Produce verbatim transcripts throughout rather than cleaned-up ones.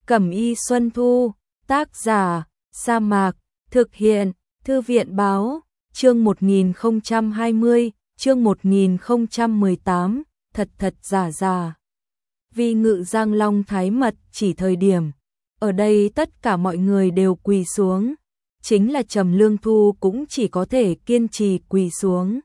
Cẩm y Xuân Thu, tác giả, Sa Mạc, thực hiện, Thư viện báo, chương một nghìn không trăm hai mươi, chương một nghìn không trăm mười tám, thật thật giả giả. Vi Ngự Giang Long Thái Mật chỉ thời điểm, ở đây tất cả mọi người đều quỳ xuống, chính là Trầm Lương Thu cũng chỉ có thể kiên trì quỳ xuống.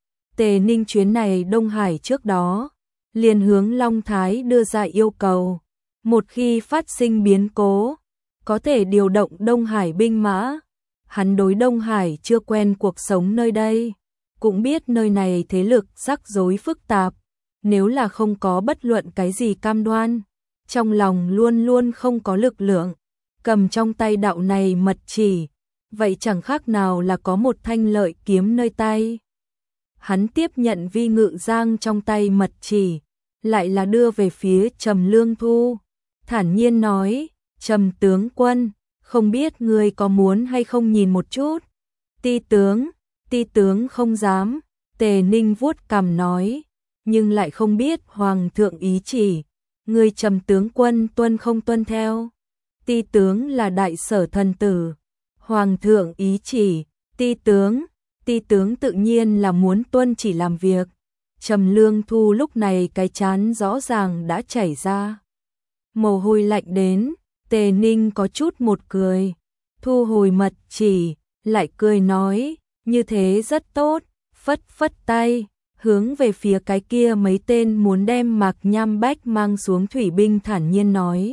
Tề Ninh chuyến này Đông Hải trước đó, liền hướng Long Thái đưa ra yêu cầu, một khi phát sinh biến cố, có thể điều động Đông Hải binh mã. Hắn đối Đông Hải chưa quen cuộc sống nơi đây, cũng biết nơi này thế lực rắc rối phức tạp, nếu là không có bất luận cái gì cam đoan, trong lòng luôn luôn không có lực lượng, cầm trong tay đạo này mật chỉ, vậy chẳng khác nào là có một thanh lợi kiếm nơi tay. Hắn tiếp nhận Vi Ngự Giang trong tay mật chỉ, lại là đưa về phía Trầm Lương Thu, thản nhiên nói, Trầm tướng quân, không biết ngươi có muốn hay không nhìn một chút. Ti tướng, ti tướng không dám, Tề Ninh vuốt cằm nói, nhưng lại không biết hoàng thượng ý chỉ, ngươi Trầm tướng quân tuân không tuân theo. Ti tướng là đại sở thần tử, hoàng thượng ý chỉ, ti tướng, ti tướng tự nhiên là muốn tuân chỉ làm việc. Trầm Lương Thu lúc này cái trán rõ ràng đã chảy ra, mồ hôi lạnh đến. Tề Ninh có chút một cười, thu hồi mật chỉ, lại cười nói, như thế rất tốt, phất phất tay, hướng về phía cái kia mấy tên muốn đem Mạc Nham Bách mang xuống thủy binh thản nhiên nói.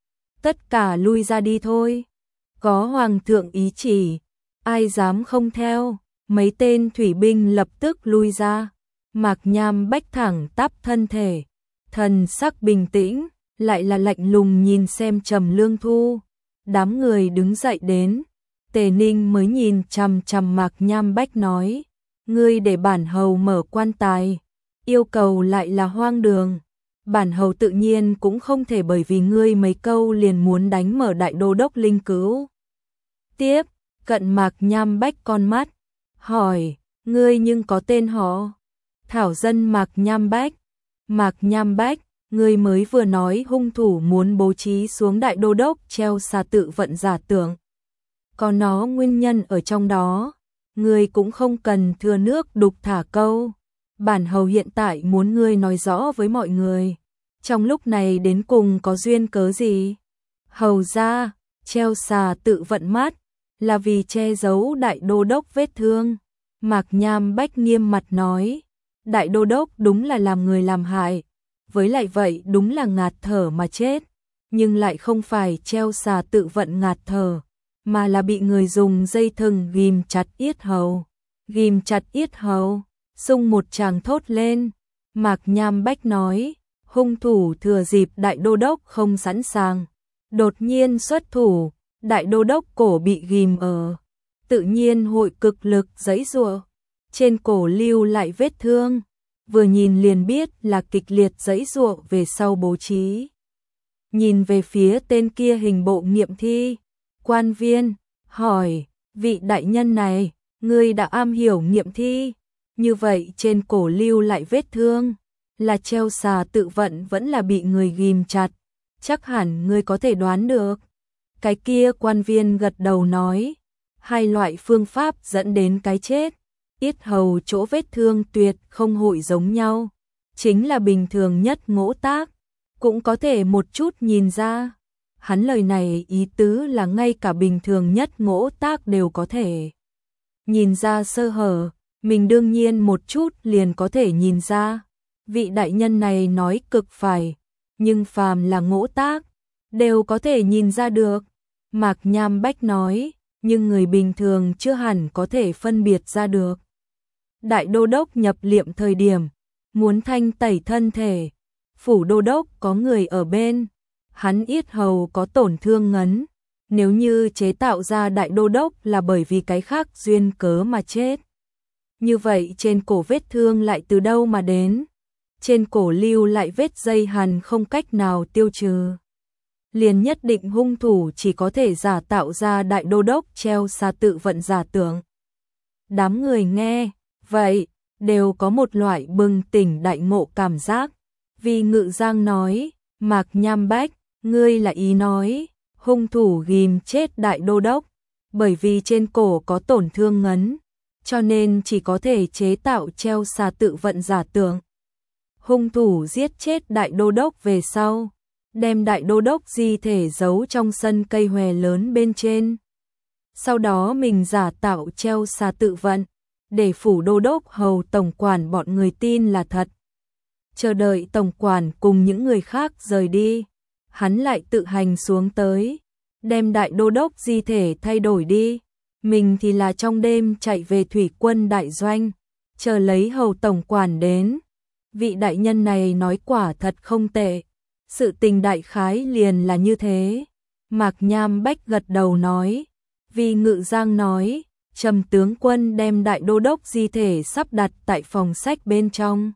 Tất cả lui ra đi thôi, có hoàng thượng ý chỉ, ai dám không theo, mấy tên thủy binh lập tức lui ra, Mạc Nham Bách thẳng tắp thân thể, thần sắc bình tĩnh, lại là lạnh lùng nhìn xem Trầm Lương Thu. Đám người đứng dậy đến, Tề Ninh mới nhìn chằm chằm Mạc Nham Bách nói, ngươi để bản hầu mở quan tài, yêu cầu lại là hoang đường, bản hầu tự nhiên cũng không thể bởi vì ngươi mấy câu liền muốn đánh mở đại đô đốc linh cứu. Tiếp, cận Mạc Nham Bách con mắt, hỏi, ngươi nhưng có tên họ? Thảo dân Mạc Nham Bách. Mạc Nham Bách, ngươi mới vừa nói hung thủ muốn bố trí xuống đại đô đốc treo xà tự vận giả tưởng. Có nó nguyên nhân ở trong đó, ngươi cũng không cần thừa nước đục thả câu. Bản hầu hiện tại muốn ngươi nói rõ với mọi người, trong lúc này đến cùng có duyên cớ gì? Hầu ra, treo xà tự vận mắt, là vì che giấu đại đô đốc vết thương. Mạc Nham Bách nghiêm mặt nói, đại đô đốc đúng là làm người làm hại, với lại vậy đúng là ngạt thở mà chết, nhưng lại không phải treo xà tự vận ngạt thở, mà là bị người dùng dây thừng ghim chặt yết hầu. Ghim chặt yết hầu, xung một tràng thốt lên, Mạc Nham Bách nói, hung thủ thừa dịp đại đô đốc không sẵn sàng, đột nhiên xuất thủ, đại đô đốc cổ bị ghim ở, tự nhiên hội cực lực giãy giụa, trên cổ lưu lại vết thương. Vừa nhìn liền biết là kịch liệt giãy giụa về sau bố trí. Nhìn về phía tên kia hình bộ nghiệm thi, quan viên, hỏi, vị đại nhân này, ngươi đã am hiểu nghiệm thi, như vậy trên cổ lưu lại vết thương, là treo xà tự vận vẫn là bị người ghim chặt, chắc hẳn ngươi có thể đoán được. Cái kia quan viên gật đầu nói, hai loại phương pháp dẫn đến cái chết. Yết hầu chỗ vết thương tuyệt không hội giống nhau, chính là bình thường nhất ngỗ tác, cũng có thể một chút nhìn ra. Hắn lời này ý tứ là ngay cả bình thường nhất ngỗ tác đều có thể nhìn ra sơ hở, mình đương nhiên một chút liền có thể nhìn ra. Vị đại nhân này nói cực phải, nhưng phàm là ngỗ tác, đều có thể nhìn ra được. Mạc Nham Bách nói, nhưng người bình thường chưa hẳn có thể phân biệt ra được. Đại đô đốc nhập liệm thời điểm, muốn thanh tẩy thân thể, phủ đô đốc có người ở bên, hắn yết hầu có tổn thương ngấn, nếu như chế tạo ra đại đô đốc là bởi vì cái khác duyên cớ mà chết. Như vậy trên cổ vết thương lại từ đâu mà đến? Trên cổ lưu lại vết dây hằn không cách nào tiêu trừ. Liền nhất định hung thủ chỉ có thể giả tạo ra đại đô đốc treo xà tự vận giả tưởng. Đám người nghe vậy, đều có một loại bừng tỉnh đại ngộ cảm giác. Vi Ngự Giang nói, Mạc Nham Bách, Ngươi là ý nói, hung thủ ghim chết đại đô đốc, bởi vì trên cổ có tổn thương ngấn, cho nên chỉ có thể chế tạo treo xà tự vận giả tưởng. Hung thủ giết chết đại đô đốc về sau, đem đại đô đốc di thể giấu trong sân cây hòe lớn bên trên. Sau đó mình giả tạo treo xà tự vận, để phủ đô đốc hầu tổng quản bọn người tin là thật. Chờ đợi tổng quản cùng những người khác rời đi, hắn lại tự hành xuống tới, đem đại đô đốc di thể thay đổi đi. Mình thì là trong đêm chạy về thủy quân đại doanh, chờ lấy hầu tổng quản đến. Vị đại nhân này nói quả thật không tệ. Sự tình đại khái liền là như thế. Mạc Nham Bách gật đầu nói. Vì Ngự Giang nói, Trầm tướng quân đem đại đô đốc di thể sắp đặt tại phòng sách bên trong.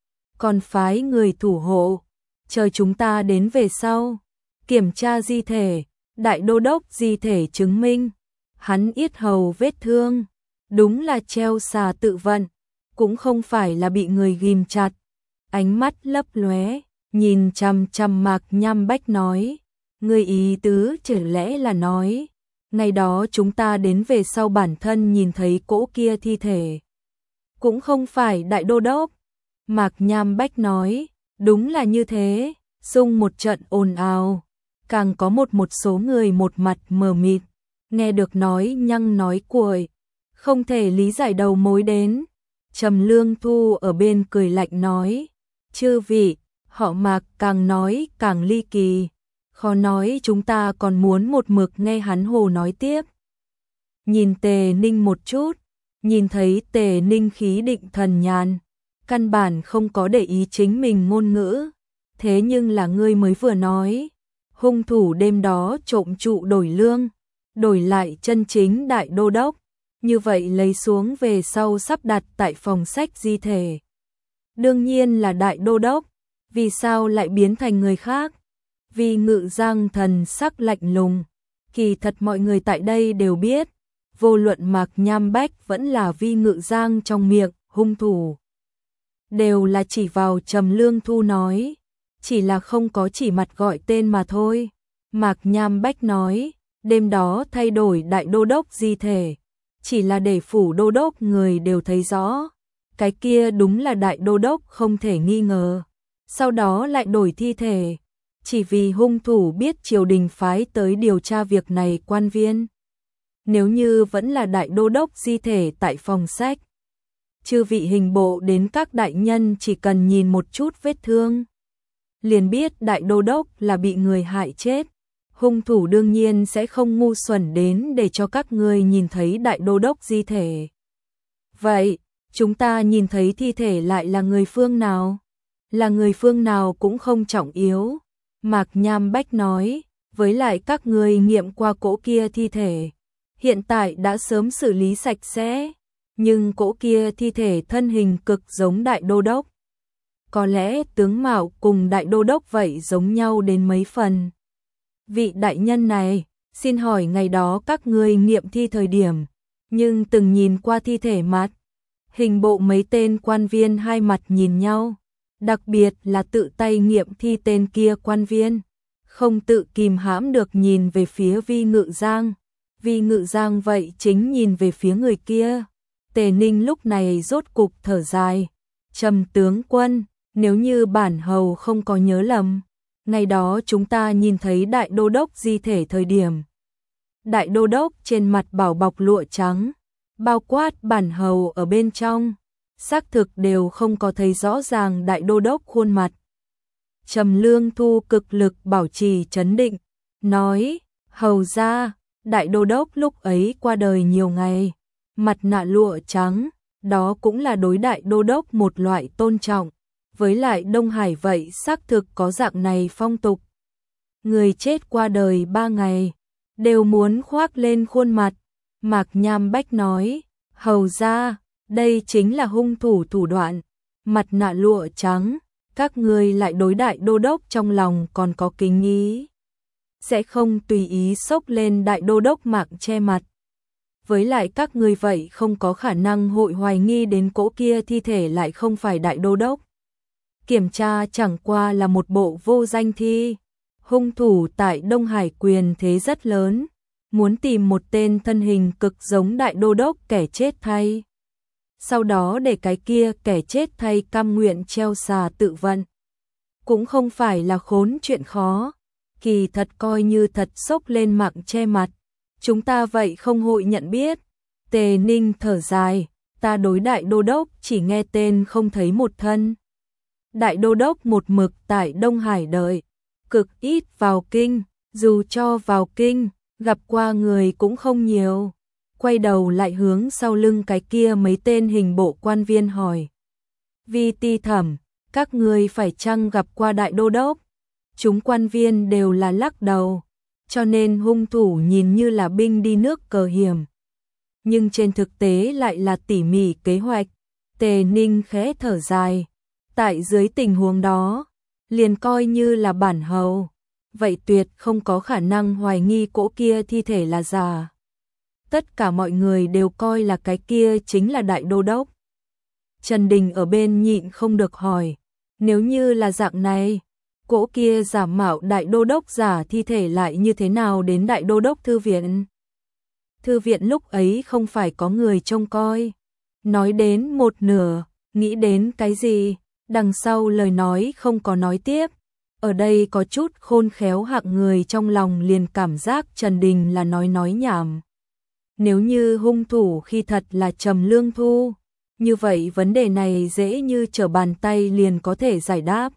Còn phái người thủ hộ, chờ chúng ta đến về sau. Kiểm tra di thể, đại đô đốc di thể chứng minh. Hắn yết hầu vết thương, đúng là treo xà tự vận, cũng không phải là bị người ghim chặt. Ánh mắt lấp lóe, nhìn chằm chằm Mạc Nham Bách nói, người ý tứ chẳng lẽ là nói, ngày đó chúng ta đến về sau bản thân nhìn thấy cỗ kia thi thể. Cũng không phải đại đô đốc. Mạc Nham Bách nói, đúng là như thế, xung một trận ồn ào, càng có một một số người một mặt mờ mịt. Nghe được nói nhăng nói cuội, không thể lý giải đầu mối đến. Trầm Lương Thu ở bên cười lạnh nói, chư vị, họ Mạc càng nói càng ly kỳ, khó nói chúng ta còn muốn một mực nghe hắn hồ nói tiếp. Nhìn Tề Ninh một chút, nhìn thấy Tề Ninh khí định thần nhàn, căn bản không có để ý chính mình ngôn ngữ, thế nhưng là ngươi mới vừa nói, hung thủ đêm đó trộm trụ đổi lương, đổi lại chân chính đại đô đốc, như vậy lấy xuống về sau sắp đặt tại phòng sách di thể. Đương nhiên là đại đô đốc, vì sao lại biến thành người khác? Vì Ngự Giang thần sắc lạnh lùng, kỳ thật mọi người tại đây đều biết, vô luận Mạc Nham Bách vẫn là Vi Ngự Giang trong miệng hung thủ, đều là chỉ vào Trầm Lương Thu nói, chỉ là không có chỉ mặt gọi tên mà thôi. Mạc Nham Bách nói, đêm đó thay đổi đại đô đốc di thể, chỉ là để phủ đô đốc người đều thấy rõ, cái kia đúng là đại đô đốc không thể nghi ngờ. Sau đó lại đổi thi thể, chỉ vì hung thủ biết triều đình phái tới điều tra việc này quan viên. Nếu như vẫn là đại đô đốc di thể tại phòng sách, chư vị hình bộ đến các đại nhân chỉ cần nhìn một chút vết thương, liền biết đại đô đốc là bị người hại chết. Hung thủ đương nhiên sẽ không ngu xuẩn đến để cho các ngươi nhìn thấy đại đô đốc di thể. Vậy, chúng ta nhìn thấy thi thể lại là người phương nào? Là người phương nào cũng không trọng yếu. Mạc Nham Bách nói, với lại các ngươi nghiệm qua cỗ kia thi thể, hiện tại đã sớm xử lý sạch sẽ, nhưng cỗ kia thi thể thân hình cực giống đại đô đốc. Có lẽ tướng mạo cùng đại đô đốc vậy giống nhau đến mấy phần. Vị đại nhân này, xin hỏi ngày đó các ngươi nghiệm thi thời điểm, nhưng từng nhìn qua thi thể mặt. Hình bộ mấy tên quan viên hai mặt nhìn nhau, đặc biệt là tự tay nghiệm thi tên kia quan viên, không tự kìm hãm được nhìn về phía Vi Ngự Giang. Vi Ngự Giang vậy chính nhìn về phía người kia. Tề Ninh lúc này rốt cục thở dài, Trầm tướng quân, nếu như bản hầu không có nhớ lầm, ngày đó chúng ta nhìn thấy đại đô đốc di thể thời điểm, đại đô đốc trên mặt bảo bọc lụa trắng, bao quát bản hầu ở bên trong, xác thực đều không có thấy rõ ràng đại đô đốc khuôn mặt. Trầm Lương Thu cực lực bảo trì trấn định, nói, hầu ra, đại đô đốc lúc ấy qua đời nhiều ngày, mặt nạ lụa trắng, đó cũng là đối đại đô đốc một loại tôn trọng. Với lại Đông Hải vậy xác thực có dạng này phong tục. Người chết qua đời ba ngày, đều muốn khoác lên khuôn mặt. Mạc Nham Bách nói, hầu ra, đây chính là hung thủ thủ đoạn. Mặt nạ lụa trắng, các người lại đối đại đô đốc trong lòng còn có kính ý, sẽ không tùy ý xốc lên đại đô đốc mạng che mặt. Với lại các người vậy không có khả năng hội hoài nghi đến cỗ kia thi thể lại không phải đại đô đốc. Kiểm tra chẳng qua là một bộ vô danh thi. Hung thủ tại Đông Hải quyền thế rất lớn, muốn tìm một tên thân hình cực giống đại đô đốc kẻ chết thay. Sau đó để cái kia kẻ chết thay cam nguyện treo xà tự vận. Cũng không phải là khốn chuyện khó, kỳ thật coi như thật sốc lên mạng che mặt. Chúng ta vậy không hội nhận biết. Tề Ninh thở dài, ta đối đại đô đốc chỉ nghe tên không thấy một thân. Đại đô đốc một mực tại Đông Hải đợi, cực ít vào kinh, dù cho vào kinh, gặp qua người cũng không nhiều. Quay đầu lại hướng sau lưng cái kia mấy tên hình bộ quan viên hỏi. Vi ti thẩm, các người phải chăng gặp qua đại đô đốc? Chúng quan viên đều là lắc đầu, cho nên hung thủ nhìn như là binh đi nước cờ hiểm. Nhưng trên thực tế lại là tỉ mỉ kế hoạch. Tề Ninh khẽ thở dài. Tại dưới tình huống đó, liền coi như là bản hầu, vậy tuyệt không có khả năng hoài nghi cỗ kia thi thể là giả. Tất cả mọi người đều coi là cái kia chính là đại đô đốc. Trần Đình ở bên nhịn không được hỏi, nếu như là dạng này, cỗ kia giả mạo đại đô đốc giả thi thể lại như thế nào đến đại đô đốc thư viện? Thư viện lúc ấy không phải có người trông coi. Nói đến một nửa, nghĩ đến cái gì? Đằng sau lời nói không có nói tiếp. Ở đây có chút khôn khéo hạng người trong lòng liền cảm giác Trần Đình là nói nói nhảm. Nếu như hung thủ khi thật là Trầm Lương Thu, như vậy vấn đề này dễ như trở bàn tay liền có thể giải đáp.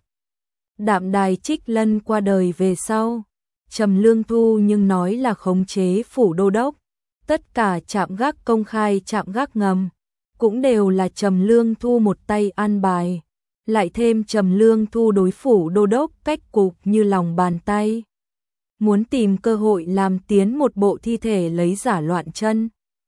Đạm Đài Trích Lân qua đời về sau, Trầm Lương Thu nhưng nói là khống chế phủ đô đốc. Tất cả trạm gác công khai trạm gác ngầm, cũng đều là Trầm Lương Thu một tay an bài. Lại thêm Trầm Lương Thu đối phủ đô đốc cách cục như lòng bàn tay. Muốn tìm cơ hội làm tiến một bộ thi thể lấy giả loạn chân.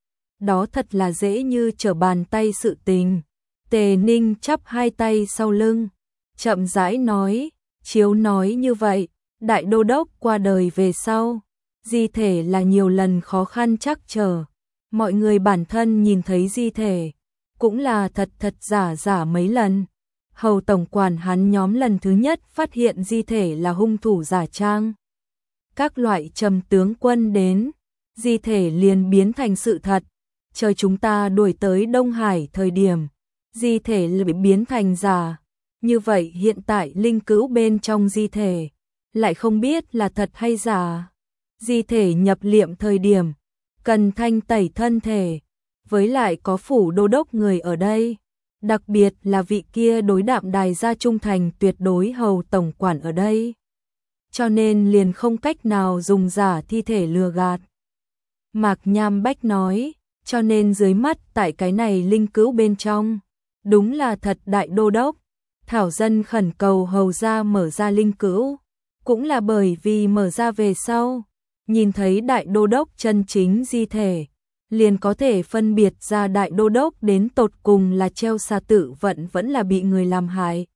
Đó thật là dễ như trở bàn tay sự tình. Tề Ninh chắp hai tay sau lưng, chậm rãi nói, chiếu nói như vậy, đại đô đốc qua đời về sau, di thể là nhiều lần khó khăn trắc trở. Mọi người bản thân nhìn thấy di thể, cũng là thật thật giả giả mấy lần. Hầu tổng quản hắn nhóm lần thứ nhất phát hiện di thể là hung thủ giả trang. Các loại Trầm tướng quân đến, di thể liền biến thành sự thật. Chờ chúng ta đuổi tới Đông Hải thời điểm, di thể lại biến thành giả. Như vậy hiện tại linh cữu bên trong di thể, lại không biết là thật hay giả. Di thể nhập liệm thời điểm, cần thanh tẩy thân thể, với lại có phủ đô đốc người ở đây. Đặc biệt là vị kia đối Đạm Đài gia trung thành tuyệt đối hầu tổng quản ở đây. Cho nên liền không cách nào dùng giả thi thể lừa gạt. Mạc Nham Bách nói, cho nên dưới mắt tại cái này linh cữu bên trong, đúng là thật đại đô đốc. Thảo dân khẩn cầu hầu gia mở ra linh cữu, cũng là bởi vì mở ra về sau, nhìn thấy đại đô đốc chân chính di thể, liền có thể phân biệt ra đại đô đốc đến tột cùng là treo xà tự vận vẫn là bị người làm hại.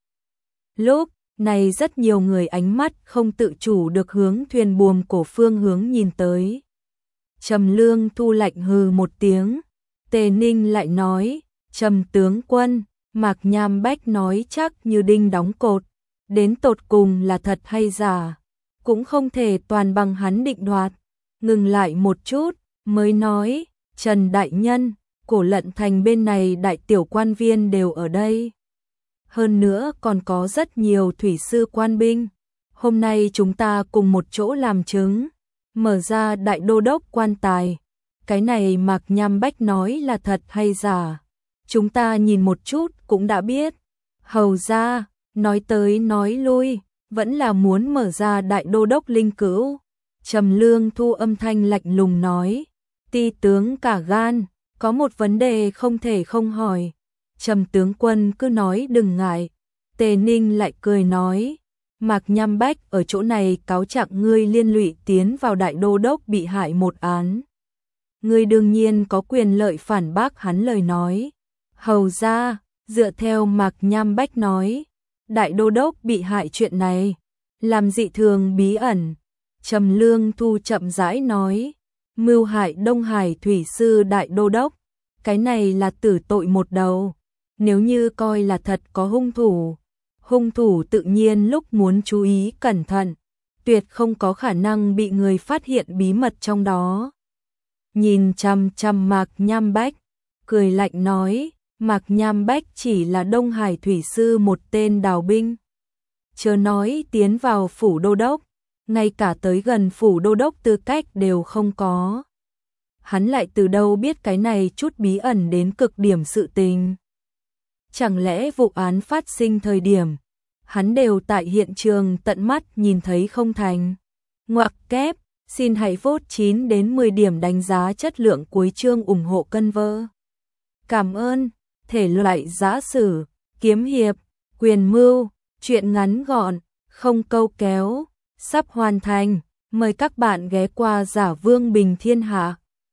Lúc này rất nhiều người ánh mắt không tự chủ được hướng thuyền buồm cổ phương hướng nhìn tới. Trầm Lương Thu lạnh hừ một tiếng, Tề Ninh lại nói, Trầm tướng quân, Mạc Nham Bách nói chắc như đinh đóng cột, đến tột cùng là thật hay giả, cũng không thể toàn bằng hắn định đoạt. Ngừng lại một chút, mới nói, Trần Đại Nhân, Cổ Lận Thành bên này đại tiểu quan viên đều ở đây. Hơn nữa còn có rất nhiều thủy sư quan binh. Hôm nay chúng ta cùng một chỗ làm chứng, mở ra đại đô đốc quan tài. Cái này Mạc Nham Bách nói là thật hay giả, chúng ta nhìn một chút cũng đã biết. Hầu ra, nói tới nói lui, vẫn là muốn mở ra đại đô đốc linh cữu. Trầm Lương Thu âm thanh lạnh lùng nói, ti tướng cả gan, có một vấn đề không thể không hỏi. Trầm tướng quân cứ nói đừng ngại. Tề Ninh lại cười nói, Mạc Nham Bách ở chỗ này cáo trạng ngươi liên lụy tiến vào đại đô đốc bị hại một án. Ngươi đương nhiên có quyền lợi phản bác hắn lời nói. Hầu ra, dựa theo Mạc Nham Bách nói, đại đô đốc bị hại chuyện này, làm dị thường bí ẩn. Trầm Lương Thu chậm rãi nói, mưu hại Đông Hải thủy sư đại đô đốc, cái này là tử tội một đầu. Nếu như coi là thật có hung thủ, hung thủ tự nhiên lúc muốn chú ý cẩn thận, tuyệt không có khả năng bị người phát hiện bí mật trong đó. Nhìn chằm chằm Mạc Nham Bách, cười lạnh nói, Mạc Nham Bách chỉ là Đông Hải thủy sư một tên đào binh. Chớ nói tiến vào phủ đô đốc, ngay cả tới gần phủ đô đốc tư cách đều không có. Hắn lại từ đâu biết cái này chút bí ẩn đến cực điểm sự tình. Chẳng lẽ vụ án phát sinh thời điểm, hắn đều tại hiện trường tận mắt nhìn thấy không thành. Ngoặc kép, xin hãy vote chín đến mười điểm đánh giá chất lượng cuối chương ủng hộ cân vơ. Cảm ơn, thể loại giã sử, kiếm hiệp, quyền mưu, truyện ngắn gọn, không câu kéo, sắp hoàn thành. Mời các bạn ghé qua Giả Vương Bình Thiên Hạ.